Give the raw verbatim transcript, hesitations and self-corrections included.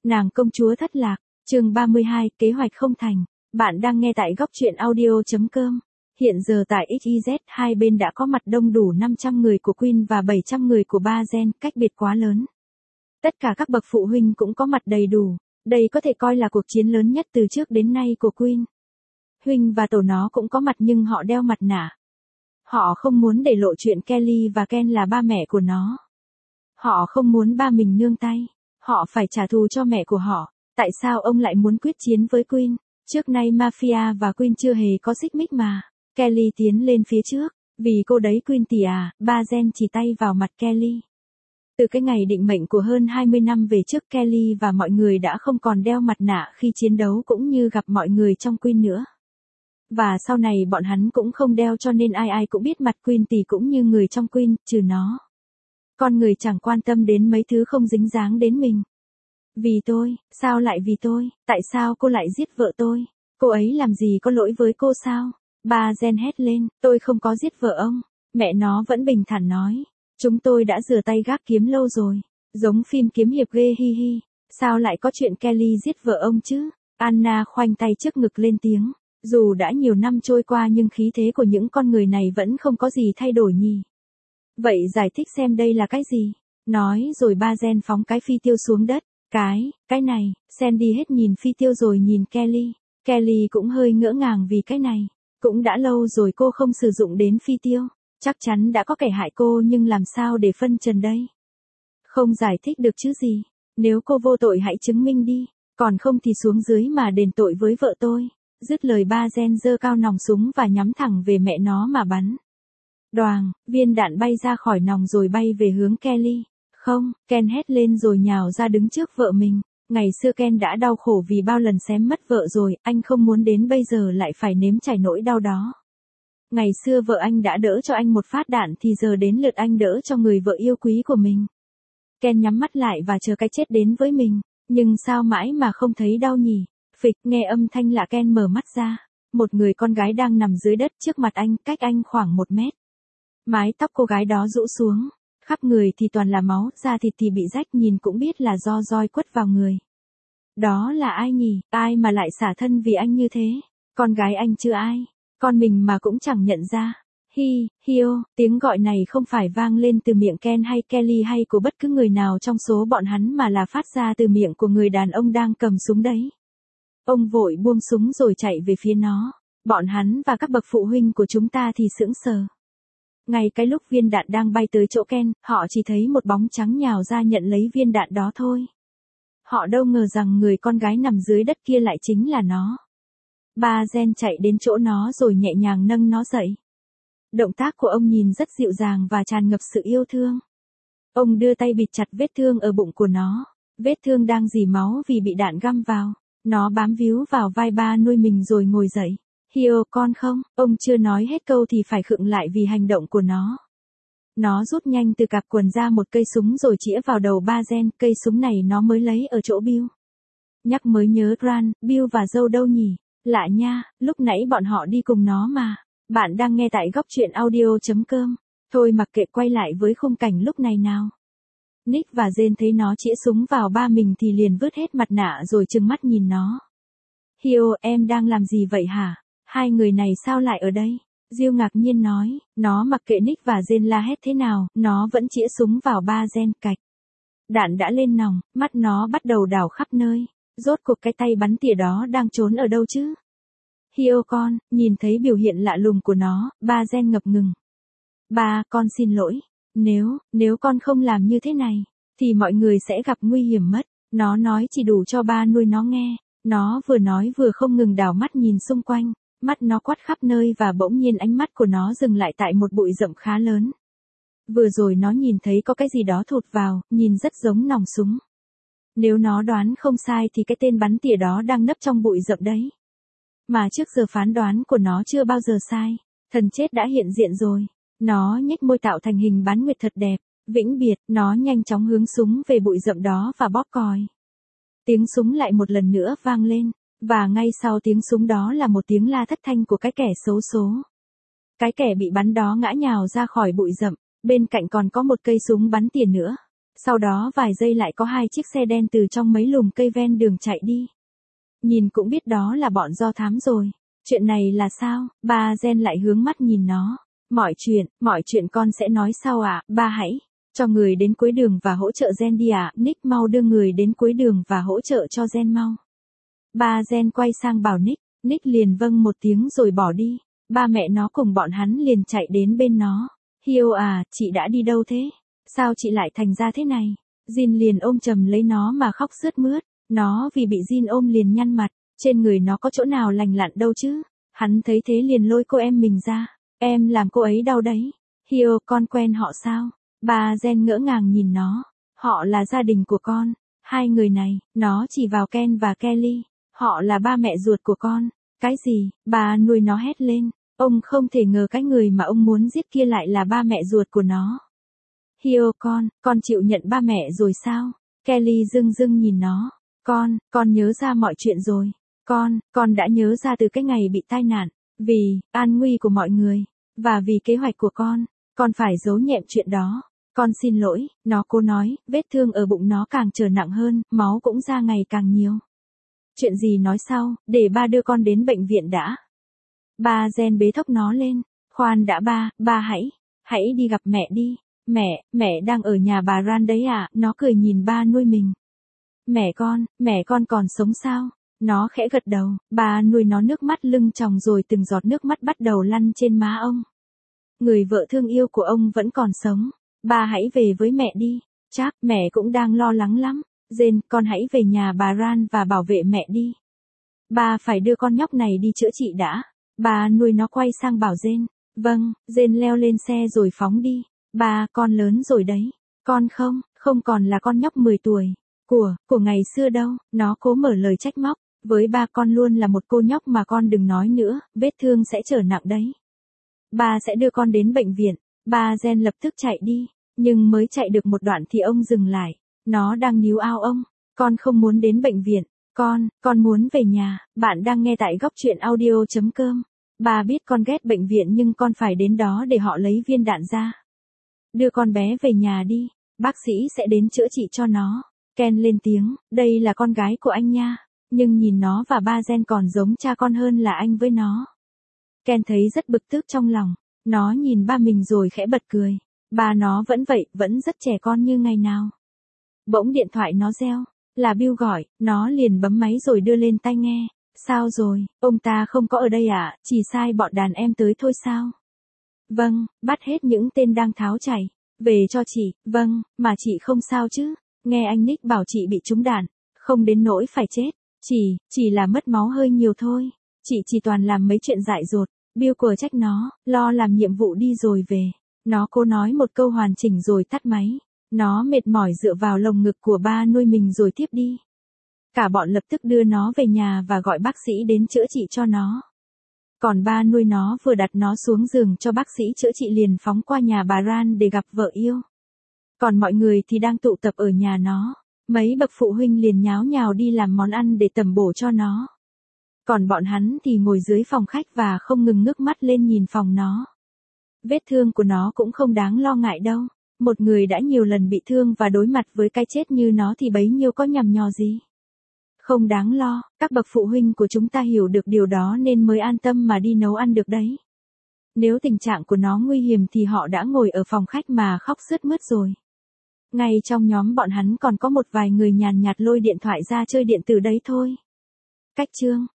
Nàng công chúa thất lạc, chương ba mươi hai, kế hoạch không thành. Bạn đang nghe tại góc truyện audio chấm com. Hiện giờ tại ích i dét, hai bên đã có mặt đông đủ năm trăm người của Queen và bảy trăm người của Ba Gen, cách biệt quá lớn. Tất cả các bậc phụ huynh cũng có mặt đầy đủ, đây có thể coi là cuộc chiến lớn nhất từ trước đến nay của Queen. Huynh và tổ nó cũng có mặt nhưng họ đeo mặt nạ. Họ không muốn để lộ chuyện Kelly và Ken là ba mẹ của nó. Họ không muốn ba mình nương tay. Họ phải trả thù cho mẹ của họ. Tại sao ông lại muốn quyết chiến với Queen? Trước nay Mafia và Queen chưa hề có xích mích mà. Kelly tiến lên phía trước. Vì cô đấy Queen tỷ à, Ba Gen chỉ tay vào mặt Kelly. Từ cái ngày định mệnh của hơn hai mươi năm về trước, Kelly và mọi người đã không còn đeo mặt nạ khi chiến đấu cũng như gặp mọi người trong Queen nữa. Và sau này bọn hắn cũng không đeo, cho nên ai ai cũng biết mặt Queen tỷ cũng như người trong Queen, trừ nó. Con người chẳng quan tâm đến mấy thứ không dính dáng đến mình. Vì tôi, sao lại vì tôi, tại sao cô lại giết vợ tôi? Cô ấy làm gì có lỗi với cô sao? Ba Gen hét lên, tôi không có giết vợ ông. Mẹ nó vẫn bình thản nói, chúng tôi đã rửa tay gác kiếm lâu rồi. Giống phim kiếm hiệp ghê hi hi. Sao lại có chuyện Kelly giết vợ ông chứ? Anna khoanh tay trước ngực lên tiếng. Dù đã nhiều năm trôi qua nhưng khí thế của những con người này vẫn không có gì thay đổi nhỉ. Vậy giải thích xem đây là cái gì? Nói rồi Ba Gen phóng cái phi tiêu xuống đất. Cái, cái này, Sandy hết nhìn phi tiêu rồi nhìn Kelly. Kelly cũng hơi ngỡ ngàng vì cái này. Cũng đã lâu rồi cô không sử dụng đến phi tiêu. Chắc chắn đã có kẻ hại cô nhưng làm sao để phân trần đây? Không giải thích được chứ gì. Nếu cô vô tội hãy chứng minh đi. Còn không thì xuống dưới mà đền tội với vợ tôi. Dứt lời Ba Gen giơ cao nòng súng và nhắm thẳng về mẹ nó mà bắn. Đoàng, viên đạn bay ra khỏi nòng rồi bay về hướng Kelly. Không, Ken hét lên rồi nhào ra đứng trước vợ mình. Ngày xưa Ken đã đau khổ vì bao lần xém mất vợ rồi, anh không muốn đến bây giờ lại phải nếm trải nỗi đau đó. Ngày xưa vợ anh đã đỡ cho anh một phát đạn thì giờ đến lượt anh đỡ cho người vợ yêu quý của mình. Ken nhắm mắt lại và chờ cái chết đến với mình. Nhưng sao mãi mà không thấy đau nhỉ? Phịch, nghe âm thanh lạ Ken mở mắt ra. Một người con gái đang nằm dưới đất trước mặt anh, cách anh khoảng một mét. Mái tóc cô gái đó rũ xuống. Khắp người thì toàn là máu, da thịt thì bị rách, nhìn cũng biết là do roi quất vào người. Đó là ai nhỉ? Ai mà lại xả thân vì anh như thế? Con gái anh chứ ai? Con mình mà cũng chẳng nhận ra. Hi, Hio, tiếng gọi này không phải vang lên từ miệng Ken hay Kelly hay của bất cứ người nào trong số bọn hắn mà là phát ra từ miệng của người đàn ông đang cầm súng đấy. Ông vội buông súng rồi chạy về phía nó. Bọn hắn và các bậc phụ huynh của chúng ta thì sững sờ. Ngay cái lúc viên đạn đang bay tới chỗ Ken, họ chỉ thấy một bóng trắng nhào ra nhận lấy viên đạn đó thôi. Họ đâu ngờ rằng người con gái nằm dưới đất kia lại chính là nó. Ba Gen chạy đến chỗ nó rồi nhẹ nhàng nâng nó dậy. Động tác của ông nhìn rất dịu dàng và tràn ngập sự yêu thương. Ông đưa tay bịt chặt vết thương ở bụng của nó. Vết thương đang rỉ máu vì bị đạn găm vào. Nó bám víu vào vai ba nuôi mình rồi ngồi dậy. Hio, con không, ông chưa nói hết câu thì phải khựng lại vì hành động của nó. Nó rút nhanh từ cặp quần ra một cây súng rồi chĩa vào đầu Ba Gen, cây súng này nó mới lấy ở chỗ Bill. Nhắc mới nhớ Grant, Bill và Joe đâu nhỉ? Lạ nha, lúc nãy bọn họ đi cùng nó mà. Bạn đang nghe tại góc truyện audio chấm com. Thôi mặc kệ, quay lại với khung cảnh lúc này nào. Nick và Jane thấy nó chĩa súng vào ba mình thì liền vứt hết mặt nạ rồi trừng mắt nhìn nó. Hio, em đang làm gì vậy hả? Hai người này sao lại ở đây? Jill ngạc nhiên nói, nó mặc kệ Nick và Jane la hét thế nào, nó vẫn chĩa súng vào Ba Gen, cạch. Đạn đã lên nòng, mắt nó bắt đầu đảo khắp nơi. Rốt cuộc cái tay bắn tỉa đó đang trốn ở đâu chứ? Hio con, nhìn thấy biểu hiện lạ lùng của nó, Ba Gen ngập ngừng. Ba, con xin lỗi. Nếu, nếu con không làm như thế này, thì mọi người sẽ gặp nguy hiểm mất. Nó nói chỉ đủ cho ba nuôi nó nghe. Nó vừa nói vừa không ngừng đảo mắt nhìn xung quanh. Mắt nó quát khắp nơi và bỗng nhiên ánh mắt của nó dừng lại tại một bụi rậm khá lớn. Vừa rồi nó nhìn thấy có cái gì đó thụt vào, nhìn rất giống nòng súng. Nếu nó đoán không sai thì cái tên bắn tỉa đó đang nấp trong bụi rậm đấy. Mà trước giờ phán đoán của nó chưa bao giờ sai. Thần chết đã hiện diện rồi. Nó nhếch môi tạo thành hình bán nguyệt thật đẹp. Vĩnh biệt, nó nhanh chóng hướng súng về bụi rậm đó và bóp còi. Tiếng súng lại một lần nữa vang lên. Và ngay sau tiếng súng đó là một tiếng la thất thanh của cái kẻ xấu số. Cái kẻ bị bắn đó ngã nhào ra khỏi bụi rậm. Bên cạnh còn có một cây súng bắn tỉa nữa. Sau đó vài giây lại có hai chiếc xe đen từ trong mấy lùm cây ven đường chạy đi. Nhìn cũng biết đó là bọn do thám rồi. Chuyện này là sao? Ba Gen lại hướng mắt nhìn nó. Mọi chuyện, mọi chuyện con sẽ nói sau ạ, à? Ba hãy cho người đến cuối đường và hỗ trợ Gen đi ạ. À? Nick mau đưa người đến cuối đường và hỗ trợ cho Gen mau. Ba Gen quay sang bảo Nick, Nick liền vâng một tiếng rồi bỏ đi. Ba mẹ nó cùng bọn hắn liền chạy đến bên nó. Hiêu à, chị đã đi đâu thế? Sao chị lại thành ra thế này? Jin liền ôm chầm lấy nó mà khóc sướt mướt. Nó vì bị Jin ôm liền nhăn mặt, trên người nó có chỗ nào lành lặn đâu chứ. Hắn thấy thế liền lôi cô em mình ra. Em làm cô ấy đau đấy. Hiêu, con quen họ sao? Ba Gen ngỡ ngàng nhìn nó. Họ là gia đình của con. Hai người này, nó chỉ vào Ken và Kelly. Họ là ba mẹ ruột của con. Cái gì? Bà nuôi nó hét lên. Ông không thể ngờ cái người mà ông muốn giết kia lại là ba mẹ ruột của nó. Hiêu, con, con chịu nhận ba mẹ rồi sao? Kelly dưng dưng nhìn nó. Con, con nhớ ra mọi chuyện rồi. Con, con đã nhớ ra từ cái ngày bị tai nạn. Vì an nguy của mọi người. Và vì kế hoạch của con. Con phải giấu nhẹm chuyện đó. Con xin lỗi, nó cố nói, vết thương ở bụng nó càng trở nặng hơn, máu cũng ra ngày càng nhiều. Chuyện gì nói sau, để ba đưa con đến bệnh viện đã. Ba Gen bế thốc nó lên. Khoan đã ba, ba hãy, hãy đi gặp mẹ đi. Mẹ, mẹ đang ở nhà bà Ran đấy à, nó cười nhìn ba nuôi mình. Mẹ con, mẹ con còn sống sao? Nó khẽ gật đầu, ba nuôi nó nước mắt lưng tròng rồi từng giọt nước mắt bắt đầu lăn trên má ông. Người vợ thương yêu của ông vẫn còn sống. Ba hãy về với mẹ đi. Chắc mẹ cũng đang lo lắng lắm. Jane, con hãy về nhà bà Ran và bảo vệ mẹ đi. Ba phải đưa con nhóc này đi chữa trị đã. Ba nuôi nó quay sang bảo Jane. Vâng, Jane leo lên xe rồi phóng đi. Ba, con lớn rồi đấy. Con không, không còn là con nhóc mười tuổi. Của, của ngày xưa đâu. Nó cố mở lời trách móc. Với ba con luôn là một cô nhóc mà con đừng nói nữa, vết thương sẽ trở nặng đấy. Ba sẽ đưa con đến bệnh viện. Ba Gen lập tức chạy đi. Nhưng mới chạy được một đoạn thì ông dừng lại. Nó đang níu ao ông. Con không muốn đến bệnh viện. Con, con muốn về nhà. Bạn đang nghe tại góc truyện audio chấm com. Ba biết con ghét bệnh viện nhưng con phải đến đó để họ lấy viên đạn ra. Đưa con bé về nhà đi. Bác sĩ sẽ đến chữa trị cho nó. Ken lên tiếng, đây là con gái của anh nha. Nhưng nhìn nó và ba Gen còn giống cha con hơn là anh với nó. Ken thấy rất bực tức trong lòng. Nó nhìn ba mình rồi khẽ bật cười. Ba nó vẫn vậy, vẫn rất trẻ con như ngày nào. Bỗng điện thoại nó reo. Là Bill gọi, nó liền bấm máy rồi đưa lên tai nghe. Sao rồi, ông ta không có ở đây à, chỉ sai bọn đàn em tới thôi sao? Vâng, bắt hết những tên đang tháo chạy. Về cho chị, vâng, mà chị không sao chứ. Nghe anh Nick bảo chị bị trúng đạn. Không đến nỗi phải chết. Chỉ, chỉ là mất máu hơi nhiều thôi. Chị chỉ toàn làm mấy chuyện dại dột. Bill của trách nó, lo làm nhiệm vụ đi rồi về. Nó cố nói một câu hoàn chỉnh rồi tắt máy. Nó mệt mỏi dựa vào lồng ngực của ba nuôi mình rồi tiếp đi. Cả bọn lập tức đưa nó về nhà và gọi bác sĩ đến chữa trị cho nó. Còn ba nuôi nó vừa đặt nó xuống giường cho bác sĩ chữa trị liền phóng qua nhà bà Ran để gặp vợ yêu. Còn mọi người thì đang tụ tập ở nhà nó. Mấy bậc phụ huynh liền nháo nhào đi làm món ăn để tẩm bổ cho nó. Còn bọn hắn thì ngồi dưới phòng khách và không ngừng ngước mắt lên nhìn phòng nó. Vết thương của nó cũng không đáng lo ngại đâu. Một người đã nhiều lần bị thương và đối mặt với cái chết như nó thì bấy nhiêu có nhằm nhò gì. Không đáng lo, các bậc phụ huynh của chúng ta hiểu được điều đó nên mới an tâm mà đi nấu ăn được đấy. Nếu tình trạng của nó nguy hiểm thì họ đã ngồi ở phòng khách mà khóc sướt mướt rồi. Ngay trong nhóm bọn hắn còn có một vài người nhàn nhạt lôi điện thoại ra chơi điện tử đấy thôi. Cách chương